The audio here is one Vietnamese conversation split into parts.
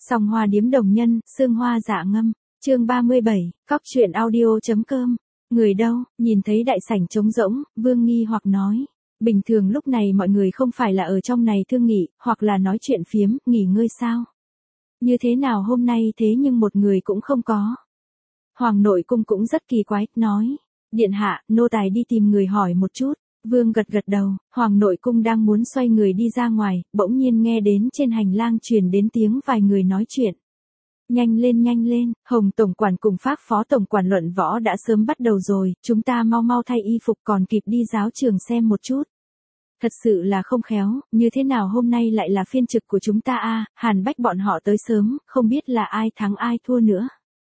Song Hoa Điếm Đồng Nhân, Sương Hoa Dạ Ngâm, chương 37, cóc truyện audio.com. Người đâu? Nhìn thấy đại sảnh trống rỗng, Vương nghi hoặc nói. Bình thường lúc này mọi người không phải là ở trong này thương nghị, hoặc là nói chuyện phiếm, nghỉ ngơi sao? Như thế nào hôm nay thế nhưng một người cũng không có. Hoàng nội cung cũng rất kỳ quái, nói. Điện hạ, nô tài đi tìm người hỏi một chút. Vương gật gật đầu, Hoàng nội cung đang muốn xoay người đi ra ngoài, bỗng nhiên nghe đến trên hành lang truyền đến tiếng vài người nói chuyện. Nhanh lên, Hồng tổng quản cùng Phác phó tổng quản luận võ đã sớm bắt đầu rồi, chúng ta mau thay y phục còn kịp đi giáo trường xem một chút. Thật sự là không khéo, như thế nào hôm nay lại là phiên trực của chúng ta a? Hàn Bách bọn họ tới sớm, không biết là ai thắng ai thua nữa.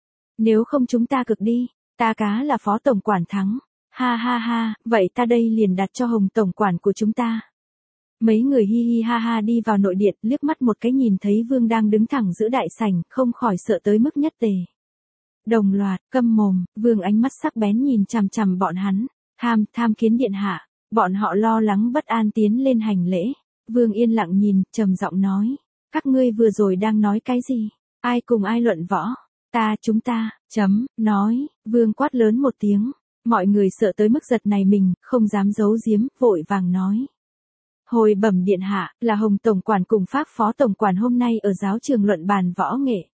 Nếu không chúng ta cực đi, ta cá là phó tổng quản thắng. Ha, vậy ta đây liền đặt cho Hồng tổng quản của chúng ta. Mấy người hi hi ha đi vào nội điện, liếc mắt một cái nhìn thấy Vương đang đứng thẳng giữa đại sảnh, không khỏi sợ tới mức nhất tề. Đồng loạt, câm mồm, Vương ánh mắt sắc bén nhìn chằm chằm bọn hắn, tham kiến điện hạ. Bọn họ lo lắng bất an tiến lên hành lễ. Vương yên lặng nhìn, trầm giọng nói. Các ngươi vừa rồi đang nói cái gì? Ai cùng ai luận võ? Chúng ta, nói, Vương quát lớn một tiếng. Mọi người sợ tới mức giật này mình, không dám giấu giếm, vội vàng nói. Hồi bẩm điện hạ, là Hồng tổng quản cùng Phác phó tổng quản hôm nay ở giáo trường luận bàn võ nghệ.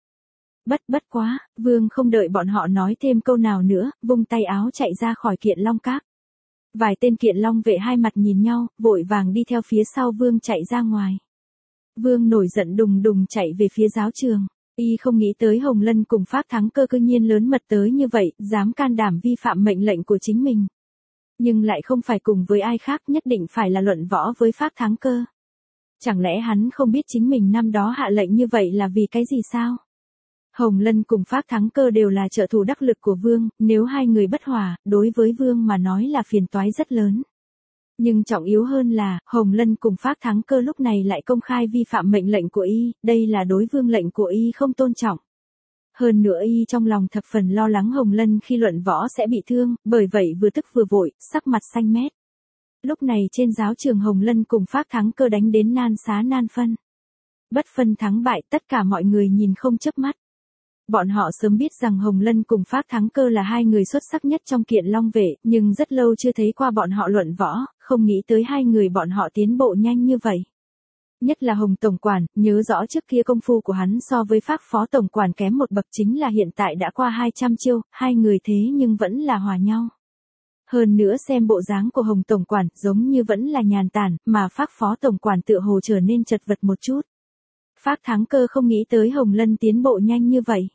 Bất quá, Vương không đợi bọn họ nói thêm câu nào nữa, vung tay áo chạy ra khỏi Kiện Long Các. Vài tên Kiện Long vệ hai mặt nhìn nhau, vội vàng đi theo phía sau Vương chạy ra ngoài. Vương nổi giận đùng chạy về phía giáo trường. Y không nghĩ tới Hồng Lân cùng Phác Thắng Cơ cư nhiên lớn mật tới như vậy, dám can đảm vi phạm mệnh lệnh của chính mình. Nhưng lại không phải cùng với ai khác, nhất định phải là luận võ với Phác Thắng Cơ. Chẳng lẽ hắn không biết chính mình năm đó hạ lệnh như vậy là vì cái gì sao? Hồng Lân cùng Phác Thắng Cơ đều là trợ thủ đắc lực của Vương, nếu hai người bất hòa, đối với Vương mà nói là phiền toái rất lớn. Nhưng trọng yếu hơn là, Hồng Lân cùng Phác Thắng Cơ lúc này lại công khai vi phạm mệnh lệnh của y, đây là đối Vương lệnh của y không tôn trọng. Hơn nữa y trong lòng thập phần lo lắng Hồng Lân khi luận võ sẽ bị thương, bởi vậy vừa tức vừa vội, sắc mặt xanh mét. Lúc này trên giáo trường Hồng Lân cùng Phác Thắng Cơ đánh đến nan xá nan phân. Bất phân thắng bại, tất cả mọi người nhìn không chớp mắt. Bọn họ sớm biết rằng Hồng Lân cùng Phác Thắng Cơ là hai người xuất sắc nhất trong Kiện Long vệ, nhưng rất lâu chưa thấy qua bọn họ luận võ, không nghĩ tới hai người bọn họ tiến bộ nhanh như vậy. Nhất là Hồng tổng quản, nhớ rõ trước kia công phu của hắn so với Phác phó tổng quản kém một bậc, chính là hiện tại đã qua 200 chiêu, hai người thế nhưng vẫn là hòa nhau. Hơn nữa xem bộ dáng của Hồng tổng quản, giống như vẫn là nhàn tản, mà Phác phó tổng quản tựa hồ trở nên chật vật một chút. Phác Thắng Cơ không nghĩ tới Hồng Lân tiến bộ nhanh như vậy.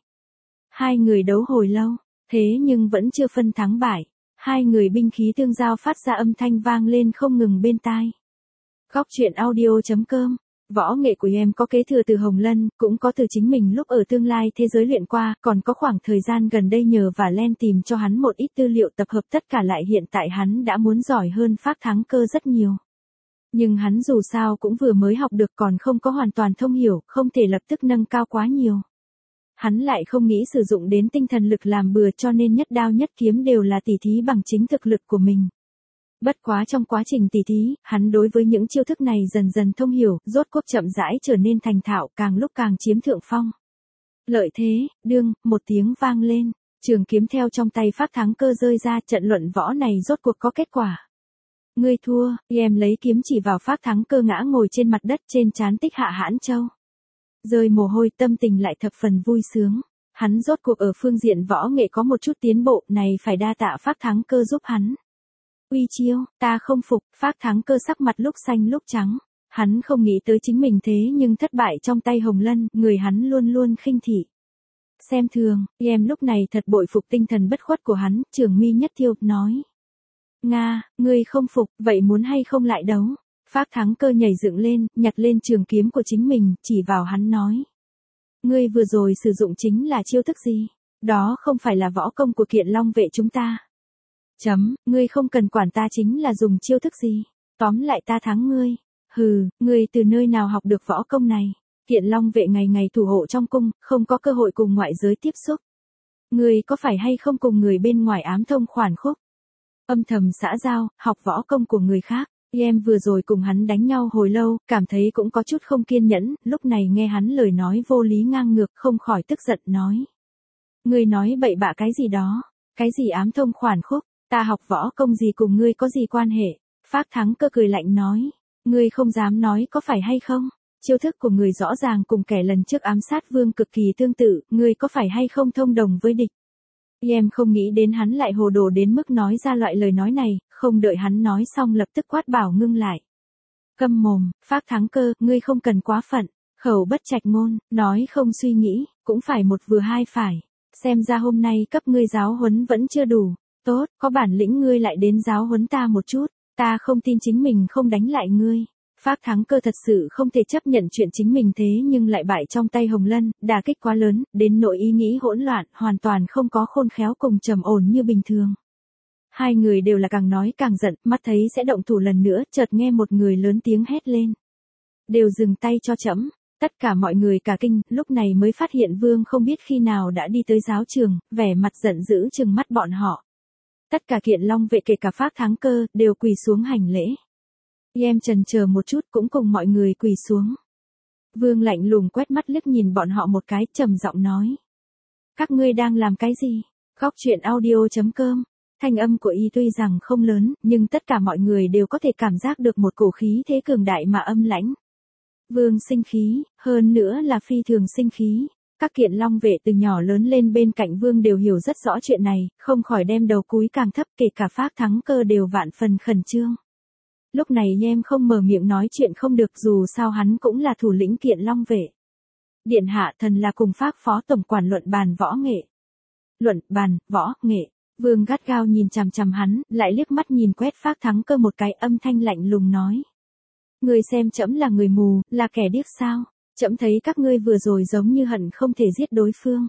Hai người đấu hồi lâu, thế nhưng vẫn chưa phân thắng bại. Hai người binh khí tương giao phát ra âm thanh vang lên không ngừng bên tai. Cóc truyện audio.com. Võ nghệ của em có kế thừa từ Hồng Lân, cũng có từ chính mình lúc ở tương lai thế giới luyện qua, còn có khoảng thời gian gần đây nhờ và len tìm cho hắn một ít tư liệu tập hợp, tất cả lại hiện tại hắn đã muốn giỏi hơn Phác Thắng Cơ rất nhiều. Nhưng hắn dù sao cũng vừa mới học được, còn không có hoàn toàn thông hiểu, không thể lập tức nâng cao quá nhiều. Hắn lại không nghĩ sử dụng đến tinh thần lực làm bừa, cho nên nhất đao nhất kiếm đều là tỉ thí bằng chính thực lực của mình. Bất quá trong quá trình tỉ thí, hắn đối với những chiêu thức này dần dần thông hiểu, rốt cuộc chậm rãi trở nên thành thạo, càng lúc càng chiếm thượng phong. Lợi thế, một tiếng vang lên, trường kiếm theo trong tay Phác Thắng Cơ rơi ra, trận luận võ này rốt cuộc có kết quả. Ngươi thua, em lấy kiếm chỉ vào Phác Thắng Cơ ngã ngồi trên mặt đất, trên trán tích hạ hãn châu. Rơi mồ hôi, tâm tình lại thập phần vui sướng. Hắn rốt cuộc ở phương diện võ nghệ có một chút tiến bộ, này phải đa tạ Phác Thắng Cơ giúp hắn. Uy chiêu, ta không phục. Phác Thắng Cơ sắc mặt lúc xanh lúc trắng. Hắn không nghĩ tới chính mình thế nhưng thất bại trong tay Hồng Lân, người hắn luôn luôn khinh thị. Xem thường, em lúc này thật bội phục tinh thần bất khuất của hắn, Trường Mi nhất thiêu, nói. Nga, ngươi không phục, vậy muốn hay không lại đấu? Phác Thắng Cơ nhảy dựng lên, nhặt lên trường kiếm của chính mình, chỉ vào hắn nói. Ngươi vừa rồi sử dụng chính là chiêu thức gì? Đó không phải là võ công của Kiện Long vệ chúng ta. Ngươi không cần quản ta chính là dùng chiêu thức gì. Tóm lại ta thắng ngươi. Hừ, ngươi từ nơi nào học được võ công này? Kiện Long vệ ngày ngày thủ hộ trong cung, không có cơ hội cùng ngoại giới tiếp xúc. Ngươi có phải hay không cùng người bên ngoài ám thông khoản khúc? Âm thầm xã giao, học võ công của người khác. Em vừa rồi cùng hắn đánh nhau hồi lâu, cảm thấy cũng có chút không kiên nhẫn, lúc này nghe hắn lời nói vô lý ngang ngược, không khỏi tức giận nói. Ngươi nói bậy bạ cái gì đó, cái gì ám thông khoản khúc, ta học võ công gì cùng ngươi có gì quan hệ. Phác Thắng Cơ cười lạnh nói, ngươi không dám nói có phải hay không? Chiêu thức của người rõ ràng cùng kẻ lần trước ám sát Vương cực kỳ tương tự, ngươi có phải hay không thông đồng với địch? Em không nghĩ đến hắn lại hồ đồ đến mức nói ra loại lời nói này, không đợi hắn nói xong lập tức quát bảo ngưng lại. Câm mồm, Phác Thắng Cơ, ngươi không cần quá phận, khẩu bất trạch ngôn, nói không suy nghĩ, cũng phải một vừa hai phải. Xem ra hôm nay cấp ngươi giáo huấn vẫn chưa đủ, tốt, có bản lĩnh ngươi lại đến giáo huấn ta một chút, ta không tin chính mình không đánh lại ngươi. Phác Thắng Cơ thật sự không thể chấp nhận chuyện chính mình thế nhưng lại bại trong tay Hồng Lân, đả kích quá lớn, đến nỗi ý nghĩ hỗn loạn, hoàn toàn không có khôn khéo cùng trầm ổn như bình thường. Hai người đều là càng nói càng giận, mắt thấy sẽ động thủ lần nữa, chợt nghe một người lớn tiếng hét lên. Đều dừng tay cho trẫm. Tất cả mọi người cả kinh, lúc này mới phát hiện Vương không biết khi nào đã đi tới giáo trường, vẻ mặt giận dữ trừng mắt bọn họ. Tất cả Kiện Long vệ kể cả Phác Thắng Cơ, đều quỳ xuống hành lễ. Em chần chờ một chút cũng cùng mọi người quỳ xuống. Vương lạnh lùng quét mắt liếc nhìn bọn họ một cái, trầm giọng nói. Các ngươi đang làm cái gì? Góc truyện audio.com. Thanh âm của y tuy rằng không lớn, nhưng tất cả mọi người đều có thể cảm giác được một cổ khí thế cường đại mà âm lãnh. Vương sinh khí, hơn nữa là phi thường sinh khí. Các Kiện Long vệ từ nhỏ lớn lên bên cạnh Vương đều hiểu rất rõ chuyện này, không khỏi đem đầu cúi càng thấp, kể cả Phác Thắng Cơ đều vạn phần khẩn trương. Lúc này em không mở miệng nói chuyện không được, dù sao hắn cũng là thủ lĩnh Kiện Long vệ. Điện hạ thần là cùng Phác phó tổng quản luận bàn võ nghệ. Luận bàn, võ nghệ. Vương gắt gao nhìn chằm chằm hắn, lại liếc mắt nhìn quét Phác Thắng Cơ một cái, âm thanh lạnh lùng nói. Ngươi xem trẫm là người mù, là kẻ điếc sao? Trẫm thấy các ngươi vừa rồi giống như hận không thể giết đối phương.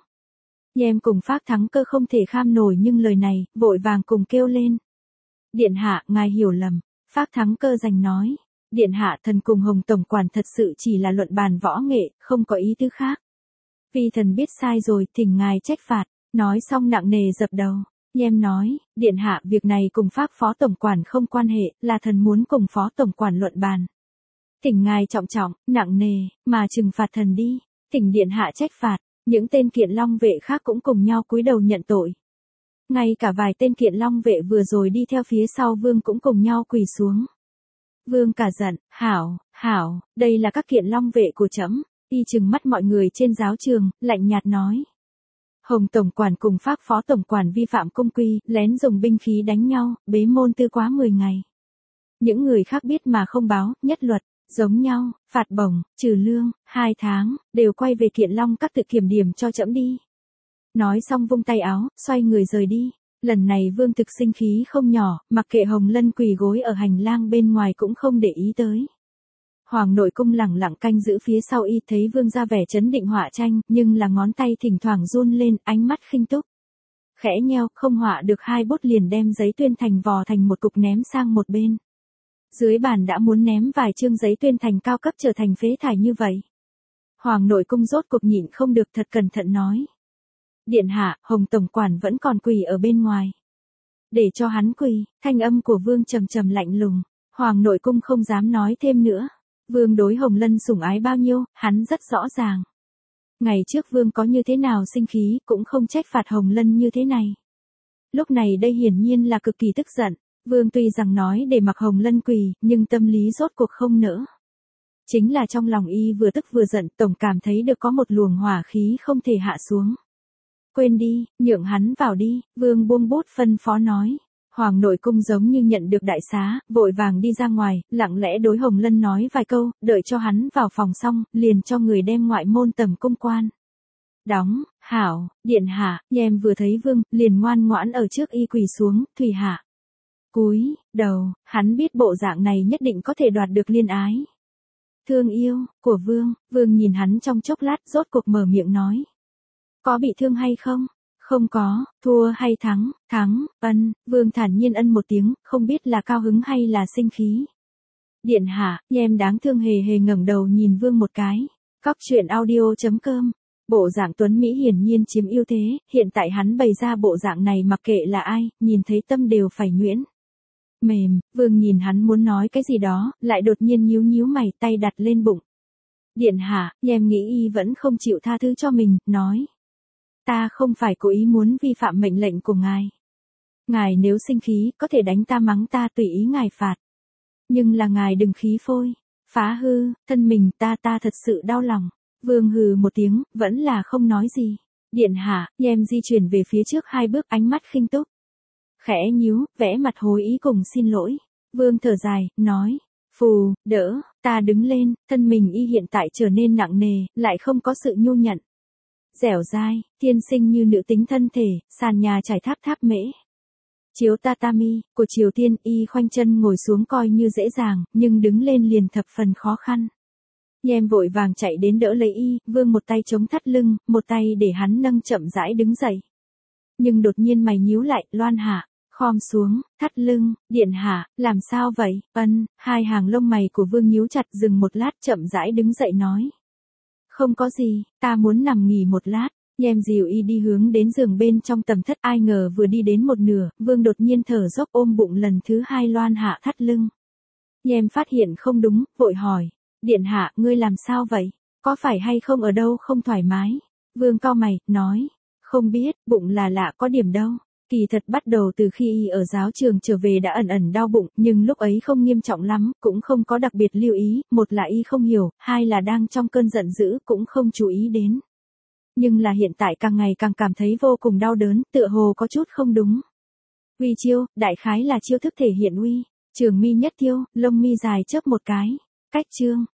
Em cùng Phác Thắng Cơ không thể kham nổi nhưng lời này, vội vàng cùng kêu lên. Điện hạ, ngài hiểu lầm. Phác Thắng Cơ giành nói. Điện hạ, thần cùng Hồng tổng quản thật sự chỉ là luận bàn võ nghệ, không có ý tứ khác. Vì thần biết sai rồi, thỉnh ngài trách phạt. Nói xong nặng nề dập đầu. Em nói, điện hạ, việc này cùng Phác phó tổng quản không quan hệ, là thần muốn cùng phó tổng quản luận bàn. Thỉnh ngài trọng trọng, nặng nề, mà trừng phạt thần đi. Thỉnh điện hạ trách phạt. Những tên Kiện Long vệ khác cũng cùng nhau cúi đầu nhận tội. Ngay cả vài tên Kiện Long vệ vừa rồi đi theo phía sau Vương cũng cùng nhau quỳ xuống. Vương cả giận, hảo, đây là các Kiện Long vệ của trẫm. Y trừng mắt mọi người trên giáo trường, lạnh nhạt nói. Hồng tổng quản cùng Phác phó tổng quản vi phạm công quy, lén dùng binh khí đánh nhau, bế môn tư quá 10 ngày. Những người khác biết mà không báo, nhất luật, giống nhau, phạt bổng, trừ lương, 2 tháng, đều quay về Kiện Long các tự kiểm điểm cho trẫm đi. Nói xong vung tay áo, xoay người rời đi. Lần này Vương thực sinh khí không nhỏ, mặc kệ Hồng Lân quỳ gối ở hành lang bên ngoài cũng không để ý tới. Hoàng nội cung lẳng lặng canh giữ phía sau y, thấy Vương ra vẻ trấn định họa tranh, nhưng là ngón tay thỉnh thoảng run lên, ánh mắt khinh túc. Khẽ nheo, không họa được 2 bút liền đem giấy tuyên thành vò thành một cục ném sang một bên. Dưới bàn đã muốn ném vài chương giấy tuyên thành cao cấp trở thành phế thải như vậy. Hoàng nội cung rốt cuộc nhịn không được, thật cẩn thận nói. Điện hạ, Hồng tổng quản vẫn còn quỳ ở bên ngoài. Để cho hắn quỳ, thanh âm của Vương trầm trầm lạnh lùng. Hoàng nội cung không dám nói thêm nữa. Vương đối Hồng Lân sủng ái bao nhiêu, hắn rất rõ ràng. Ngày trước Vương có như thế nào sinh khí, cũng không trách phạt Hồng Lân như thế này. Lúc này đây hiển nhiên là cực kỳ tức giận. Vương tuy rằng nói để mặc Hồng Lân quỳ, nhưng tâm lý rốt cuộc không nỡ. Chính là trong lòng y vừa tức vừa giận, tổng cảm thấy được có một luồng hỏa khí không thể hạ xuống. Quên đi, nhượng hắn vào đi, Vương buông bút phân phó nói. Hoàng nội cung giống như nhận được đại xá, vội vàng đi ra ngoài, lặng lẽ đối Hồng Lân nói vài câu, đợi cho hắn vào phòng xong, liền cho người đem ngoại môn tầm cung quan. Đóng, hảo, điện hạ, em vừa thấy Vương, liền ngoan ngoãn ở trước y quỳ xuống, thủy hạ. Cúi đầu, hắn biết bộ dạng này nhất định có thể đoạt được liên ái. Thương yêu, của Vương, Vương nhìn hắn trong chốc lát, rốt cuộc mở miệng nói. Có bị thương hay không? Không có, thua hay thắng, ân, Vương thản nhiên ân một tiếng, không biết là cao hứng hay là sinh khí. Điện hạ, em đáng thương hề hề ngẩng đầu nhìn Vương một cái. Góc truyện audio.com. Bộ dạng tuấn Mỹ hiển nhiên chiếm ưu thế, hiện tại hắn bày ra bộ dạng này mặc kệ là ai, nhìn thấy tâm đều phải nhuyễn. mềm, Vương nhìn hắn muốn nói cái gì đó, lại đột nhiên nhíu nhíu mày, tay đặt lên bụng. Điện hạ, em nghĩ y vẫn không chịu tha thứ cho mình, nói. Ta không phải cố ý muốn vi phạm mệnh lệnh của ngài. Ngài nếu sinh khí, có thể đánh ta mắng ta tùy ý ngài phạt. Nhưng là ngài đừng khí phôi, phá hư, thân mình ta thật sự đau lòng. Vương hừ một tiếng, vẫn là không nói gì. Điện hạ, em di chuyển về phía trước 2 bước, ánh mắt khinh túc. Khẽ nhíu, vẽ mặt hối ý cùng xin lỗi. Vương thở dài, nói. Phù, đỡ, ta đứng lên, thân mình y hiện tại trở nên nặng nề, lại không có sự nhu nhận. Dẻo dai, thiên sinh như nữ tính thân thể, sàn nhà trải tháp tháp mễ. Chiếu tatami, của Triều Tiên y khoanh chân ngồi xuống coi như dễ dàng, nhưng đứng lên liền thập phần khó khăn. Nhem vội vàng chạy đến đỡ lấy y, Vương một tay chống thắt lưng, một tay để hắn nâng chậm rãi đứng dậy. Nhưng đột nhiên mày nhíu lại, Loan hạ, khom xuống, thắt lưng, điện hạ, làm sao vậy, hai hàng lông mày của Vương nhíu chặt, dừng một lát chậm rãi đứng dậy nói. Không có gì, ta muốn nằm nghỉ một lát. Nhem dìu y đi hướng đến giường bên trong tầm thất, ai ngờ vừa đi đến một nửa, Vương đột nhiên thở dốc ôm bụng lần thứ 2 Loan hạ thắt lưng. Nhem phát hiện không đúng, vội hỏi. Điện hạ, ngươi làm sao vậy? Có phải hay không ở đâu không thoải mái? Vương cau mày, nói. Không biết, bụng là lạ có điểm đâu. Kỳ thật bắt đầu từ khi y ở giáo trường trở về đã ẩn ẩn đau bụng, nhưng lúc ấy không nghiêm trọng lắm, cũng không có đặc biệt lưu ý, một là y không hiểu, hai là đang trong cơn giận dữ cũng không chú ý đến. Nhưng là hiện tại càng ngày càng cảm thấy vô cùng đau đớn, tựa hồ có chút không đúng. Uy chiêu, đại khái là chiêu thức thể hiện uy. Trường mi nhất tiêu, lông mi dài chớp một cái. Cách chương.